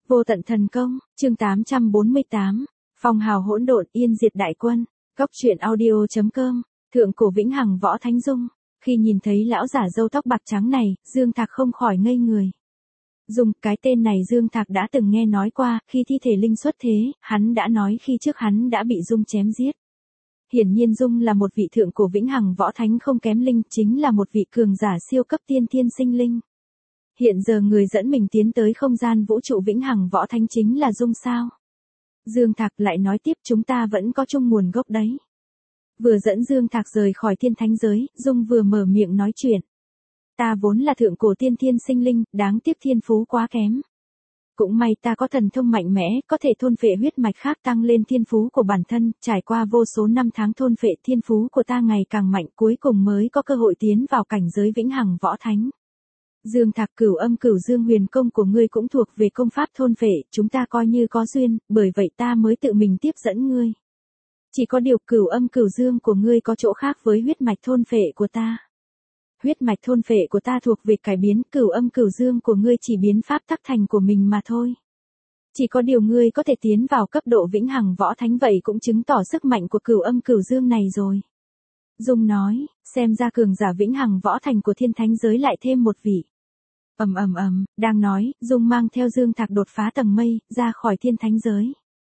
Vô tận thần công, chương 848, phong hào hỗn độn yên diệt đại quân, góc truyện audio.com, thượng cổ vĩnh hằng võ thánh dung. Khi nhìn thấy lão giả râu tóc bạc trắng này, Dương Thạc không khỏi ngây người. Dung, cái tên này Dương Thạc đã từng nghe nói qua, khi thi thể linh xuất thế, hắn đã nói khi trước hắn đã bị Dung chém giết. Hiển nhiên Dung là một vị thượng cổ vĩnh hằng võ thánh không kém linh, chính là một vị cường giả siêu cấp tiên thiên sinh linh. Hiện giờ người dẫn mình tiến tới không gian vũ trụ vĩnh hằng võ thánh chính là Dung sao? Dương Thạc lại nói tiếp, chúng ta vẫn có chung nguồn gốc đấy. Vừa dẫn Dương Thạc rời khỏi thiên thánh giới, Dung vừa mở miệng nói chuyện. Ta vốn là thượng cổ tiên thiên sinh linh, đáng tiếc thiên phú quá kém. Cũng may ta có thần thông mạnh mẽ, có thể thôn phệ huyết mạch khác tăng lên thiên phú của bản thân, trải qua vô số năm tháng thôn phệ thiên phú của ta ngày càng mạnh, cuối cùng mới có cơ hội tiến vào cảnh giới vĩnh hằng võ thánh. Dương Thạc, cửu âm cửu dương huyền công của ngươi cũng thuộc về công pháp thôn phệ, chúng ta coi như có duyên, bởi vậy ta mới tự mình tiếp dẫn ngươi. Chỉ có điều cửu âm cửu dương của ngươi có chỗ khác với huyết mạch thôn phệ của ta. Huyết mạch thôn phệ của ta thuộc về cải biến, cửu âm cửu dương của ngươi chỉ biến pháp tắc thành của mình mà thôi. Chỉ có điều ngươi có thể tiến vào cấp độ vĩnh hằng võ thánh, vậy cũng chứng tỏ sức mạnh của cửu âm cửu dương này rồi. Dung nói, xem ra cường giả vĩnh hằng võ thành của thiên thánh giới lại thêm một vị. Đang nói, Dung mang theo Dương Thạc đột phá tầng mây, ra khỏi thiên thánh giới.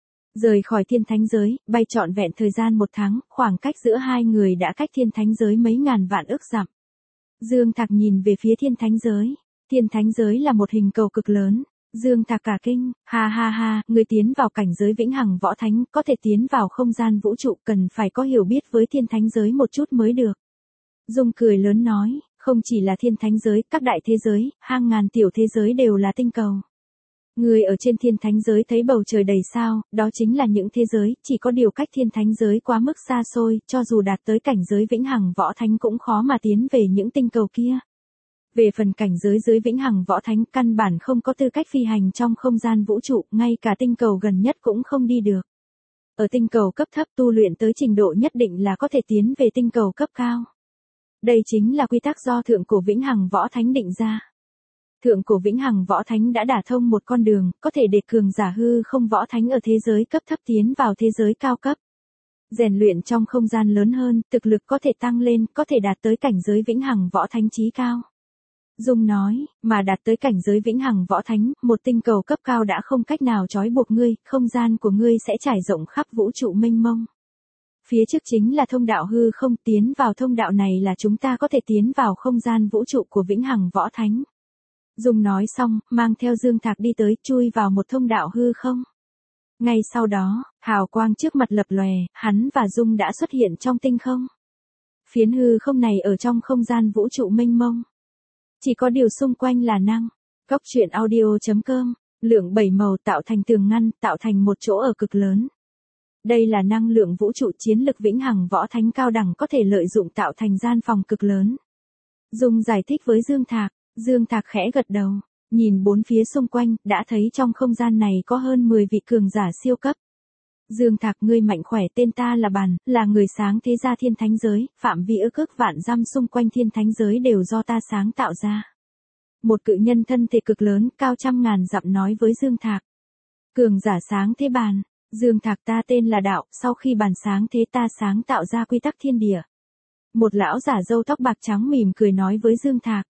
Rời khỏi thiên thánh giới, bay trọn vẹn thời gian 1 tháng, khoảng cách giữa hai người đã cách thiên thánh giới mấy ngàn vạn ức dặm. Dương Thạc nhìn về phía thiên thánh giới. Thiên thánh giới là một hình cầu cực lớn. Dương Thạc cả kinh, ha, người tiến vào cảnh giới vĩnh hằng võ thánh, có thể tiến vào không gian vũ trụ, cần phải có hiểu biết với thiên thánh giới một chút mới được. Dung cười lớn nói, không chỉ là thiên thánh giới, các đại thế giới, hàng ngàn tiểu thế giới đều là tinh cầu. Người ở trên thiên thánh giới thấy bầu trời đầy sao, đó chính là những thế giới, chỉ có điều cách thiên thánh giới quá mức xa xôi, cho dù đạt tới cảnh giới vĩnh hằng võ thánh cũng khó mà tiến về những tinh cầu kia. Về phần cảnh giới dưới vĩnh hằng võ thánh, căn bản không có tư cách phi hành trong không gian vũ trụ, ngay cả tinh cầu gần nhất cũng không đi được. Ở tinh cầu cấp thấp tu luyện tới trình độ nhất định là có thể tiến về tinh cầu cấp cao. Đây chính là quy tắc do thượng cổ vĩnh hằng võ thánh định ra. Thượng cổ vĩnh hằng võ thánh đã đả thông một con đường, có thể để cường giả hư không võ thánh ở thế giới cấp thấp tiến vào thế giới cao cấp. Rèn luyện trong không gian lớn hơn, thực lực có thể tăng lên, có thể đạt tới cảnh giới vĩnh hằng võ thánh chí cao. Dung nói, mà đạt tới cảnh giới vĩnh hằng võ thánh, một tinh cầu cấp cao đã không cách nào trói buộc ngươi, không gian của ngươi sẽ trải rộng khắp vũ trụ mênh mông. Phía trước chính là thông đạo hư không, tiến vào thông đạo này là chúng ta có thể tiến vào không gian vũ trụ của vĩnh hằng võ thánh. Dung nói xong, mang theo Dương Thạc đi tới, chui vào một thông đạo hư không. Ngay sau đó, hào quang trước mặt lập lòe, hắn và Dung đã xuất hiện trong tinh không. Phiến hư không này ở trong không gian vũ trụ mênh mông. Chỉ có điều xung quanh là năng. Góc truyện audio.com, lượng 7 màu tạo thành tường ngăn, tạo thành một chỗ ở cực lớn. Đây là năng lượng vũ trụ, chiến lực vĩnh hằng võ thánh cao đẳng có thể lợi dụng tạo thành gian phòng cực lớn. Dung giải thích với Dương Thạc. Dương Thạc khẽ gật đầu, nhìn bốn phía xung quanh, đã thấy trong không gian này có hơn 10 vị cường giả siêu cấp. Dương Thạc, ngươi mạnh khỏe, tên ta là Bàn, là người sáng thế gia thiên thánh giới, phạm vi ức vạn dặm xung quanh thiên thánh giới đều do ta sáng tạo ra. Một cự nhân thân thể cực lớn, cao trăm ngàn dặm nói với Dương Thạc. Cường giả sáng thế Bàn. Dương Thạc, ta tên là Đạo, sau khi Bàn sáng thế ta sáng tạo ra quy tắc thiên địa. Một lão giả râu tóc bạc trắng mỉm cười nói với Dương Thạc.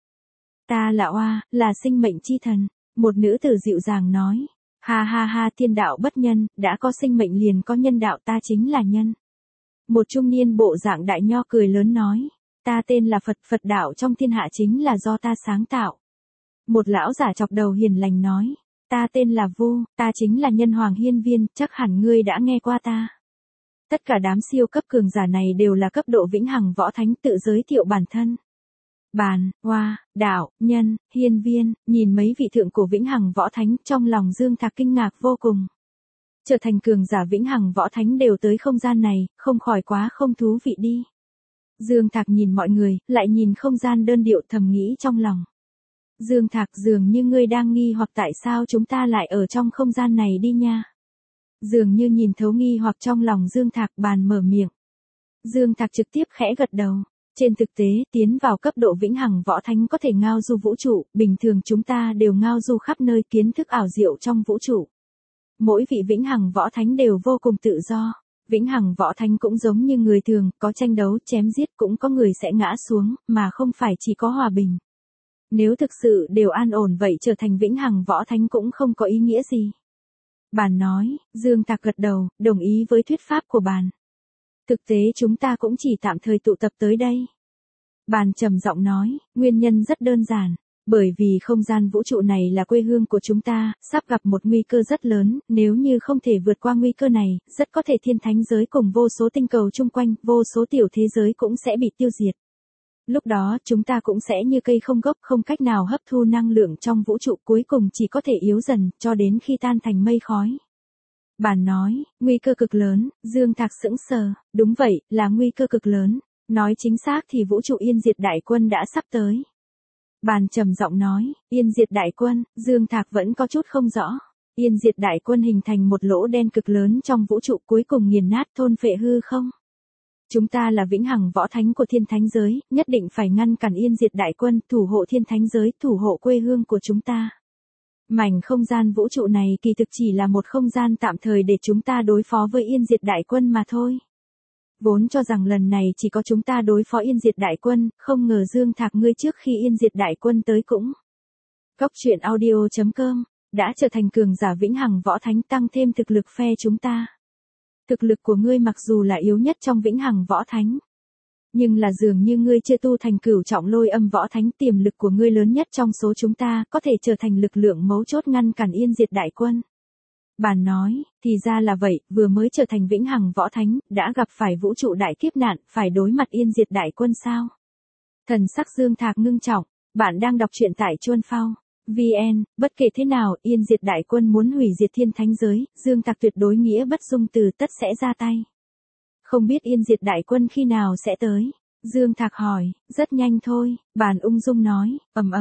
Ta là Oa, là sinh mệnh chi thần. Một nữ tử dịu dàng nói. Ha, thiên đạo bất nhân, đã có sinh mệnh liền có nhân đạo, ta chính là nhân. Một trung niên bộ dạng đại nho cười lớn nói. Ta tên là Phật, Phật đạo trong thiên hạ chính là do ta sáng tạo. Một lão giả chọc đầu hiền lành nói. Ta tên là Vu, ta chính là nhân hoàng hiên viên, chắc hẳn ngươi đã nghe qua ta. Tất cả đám siêu cấp cường giả này đều là cấp độ vĩnh hằng võ thánh, tự giới thiệu bản thân. Bàn, Oa, Đạo, Nhân, Hiên Viên, nhìn mấy vị thượng cổ vĩnh hằng võ thánh, trong lòng Dương Thạc kinh ngạc vô cùng. Trở thành cường giả vĩnh hằng võ thánh đều tới không gian này, không khỏi quá không thú vị đi. Dương Thạc nhìn mọi người, lại nhìn không gian đơn điệu, thầm nghĩ trong lòng. Dương Thạc, dường như ngươi đang nghi hoặc tại sao chúng ta lại ở trong không gian này đi nha. Dường như nhìn thấu nghi hoặc trong lòng Dương Thạc, Bàn mở miệng. Dương Thạc trực tiếp khẽ gật đầu. Trên thực tế, tiến vào cấp độ vĩnh hằng võ thánh có thể ngao du vũ trụ, bình thường chúng ta đều ngao du khắp nơi kiến thức ảo diệu trong vũ trụ. Mỗi vị vĩnh hằng võ thánh đều vô cùng tự do. Vĩnh hằng võ thánh cũng giống như người thường, có tranh đấu, chém giết, cũng có người sẽ ngã xuống, mà không phải chỉ có hòa bình. Nếu thực sự đều an ổn vậy trở thành vĩnh hằng võ thánh cũng không có ý nghĩa gì. Bàn nói, Dương Tạc gật đầu, đồng ý với thuyết pháp của bàn. Thực tế chúng ta cũng chỉ tạm thời tụ tập tới đây. Bàn trầm giọng nói, nguyên nhân rất đơn giản. Bởi vì không gian vũ trụ này là quê hương của chúng ta, sắp gặp một nguy cơ rất lớn, nếu như không thể vượt qua nguy cơ này, rất có thể thiên thánh giới cùng vô số tinh cầu chung quanh, vô số tiểu thế giới cũng sẽ bị tiêu diệt. Lúc đó chúng ta cũng sẽ như cây không gốc, không cách nào hấp thu năng lượng trong vũ trụ, cuối cùng chỉ có thể yếu dần, cho đến khi tan thành mây khói. Bàn nói, nguy cơ cực lớn, Dương Thạc sững sờ, đúng vậy, là nguy cơ cực lớn, nói chính xác thì vũ trụ yên diệt đại quân đã sắp tới. Bàn trầm giọng nói, yên diệt đại quân, Dương Thạc vẫn có chút không rõ. Yên diệt đại quân hình thành một lỗ đen cực lớn trong vũ trụ, cuối cùng nghiền nát thôn phệ hư không. Chúng ta là vĩnh hằng võ thánh của thiên thánh giới, nhất định phải ngăn cản yên diệt đại quân, thủ hộ thiên thánh giới, thủ hộ quê hương của chúng ta. Mảnh không gian vũ trụ này kỳ thực chỉ là một không gian tạm thời để chúng ta đối phó với yên diệt đại quân mà thôi. Vốn cho rằng lần này chỉ có chúng ta đối phó yên diệt đại quân, không ngờ Dương Thạc ngươi trước khi yên diệt đại quân tới cũng. Cốc truyện audio.com, đã trở thành cường giả vĩnh hằng võ thánh, tăng thêm thực lực phe chúng ta. Thực lực của ngươi mặc dù là yếu nhất trong vĩnh hằng võ thánh, nhưng là dường như ngươi chưa tu thành cửu trọng lôi âm võ thánh, tiềm lực của ngươi lớn nhất trong số chúng ta, có thể trở thành lực lượng mấu chốt ngăn cản yên diệt đại quân. Bàn nói, thì ra là vậy, vừa mới trở thành vĩnh hằng võ thánh, đã gặp phải vũ trụ đại kiếp nạn, phải đối mặt yên diệt đại quân sao? Thần sắc Dương Thạc ngưng trọng, bạn đang đọc truyện tại Chuân Phao VN, bất kể thế nào, yên diệt đại quân muốn hủy diệt thiên thánh giới, Dương Thạc tuyệt đối nghĩa bất dung từ, tất sẽ ra tay. Không biết yên diệt đại quân khi nào sẽ tới? Dương Thạc hỏi, rất nhanh thôi, bàn ung dung nói,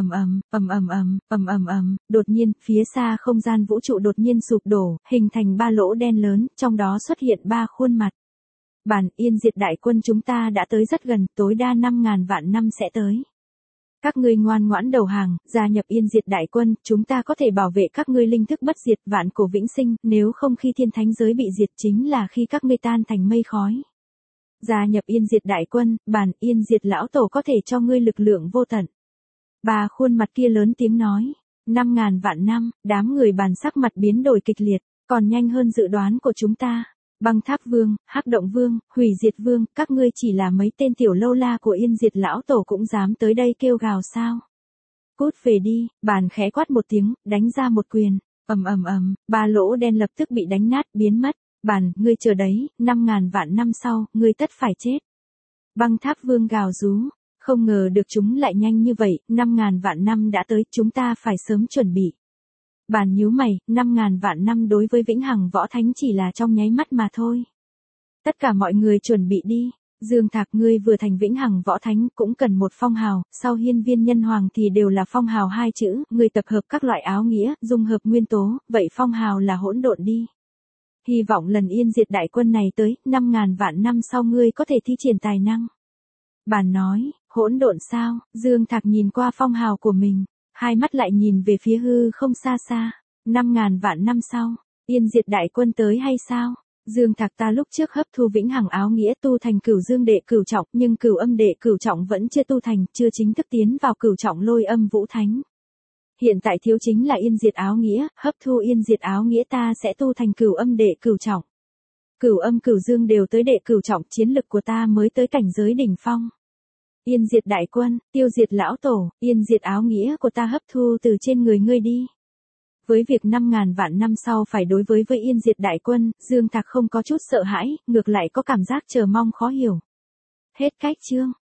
đột nhiên, phía xa không gian vũ trụ đột nhiên sụp đổ, hình thành 3 lỗ đen lớn, trong đó xuất hiện 3 khuôn mặt. Bàn, yên diệt đại quân chúng ta đã tới rất gần, tối đa 5.000 vạn năm sẽ tới. Các ngươi ngoan ngoãn đầu hàng, gia nhập yên diệt đại quân, chúng ta có thể bảo vệ các ngươi linh thức bất diệt, vạn cổ vĩnh sinh, nếu không khi thiên thánh giới bị diệt chính là khi các ngươi tan thành mây khói. Gia nhập yên diệt đại quân, bàn, yên diệt lão tổ có thể cho ngươi lực lượng vô tận. 3 khuôn mặt kia lớn tiếng nói, 5.000 vạn năm, đám người bàn sắc mặt biến đổi kịch liệt, còn nhanh hơn dự đoán của chúng ta. Băng Tháp Vương, Hắc Động Vương, Hủy Diệt Vương, các ngươi chỉ là mấy tên tiểu lâu la của yên diệt lão tổ cũng dám tới đây kêu gào sao? Cút về đi, bàn khẽ quát một tiếng, đánh ra một quyền, 3 lỗ đen lập tức bị đánh nát, biến mất. Bàn, ngươi chờ đấy, 5.000 vạn năm sau, ngươi tất phải chết. Băng Tháp Vương gào rú, không ngờ được chúng lại nhanh như vậy, 5.000 vạn năm đã tới, chúng ta phải sớm chuẩn bị. Bàn nhíu mày, 5.000 vạn năm đối với vĩnh hằng võ thánh chỉ là trong nháy mắt mà thôi. Tất cả mọi người chuẩn bị đi. Dương Thạc, ngươi vừa thành vĩnh hằng võ thánh cũng cần một phong hào, sau hiên viên nhân hoàng thì đều là phong hào 2 chữ, ngươi tập hợp các loại áo nghĩa, dung hợp nguyên tố, vậy phong hào là hỗn độn đi. Hy vọng lần yên diệt đại quân này tới, 5.000 vạn năm sau ngươi có thể thi triển tài năng. Bàn nói, hỗn độn sao? Dương Thạc nhìn qua phong hào của mình, hai mắt lại nhìn về phía hư không xa xa. 5.000 vạn năm sau, yên diệt đại quân tới hay sao? Dương Thạc, ta lúc trước hấp thu vĩnh hằng áo nghĩa tu thành cửu dương đệ cửu trọng, nhưng cửu âm đệ cửu trọng vẫn chưa tu thành, chưa chính thức tiến vào cửu trọng lôi âm vũ thánh. Hiện tại thiếu chính là yên diệt áo nghĩa, hấp thu yên diệt áo nghĩa ta sẽ tu thành cửu âm đệ cửu trọng. Cửu âm cửu dương đều tới đệ cửu trọng, chiến lực của ta mới tới cảnh giới đỉnh phong. Yên diệt đại quân, tiêu diệt lão tổ, yên diệt áo nghĩa của ta hấp thu từ trên người ngươi đi. Với việc 5.000 vạn năm sau phải đối với yên diệt đại quân, Dương Thạc không có chút sợ hãi, ngược lại có cảm giác chờ mong khó hiểu. Hết cách chương.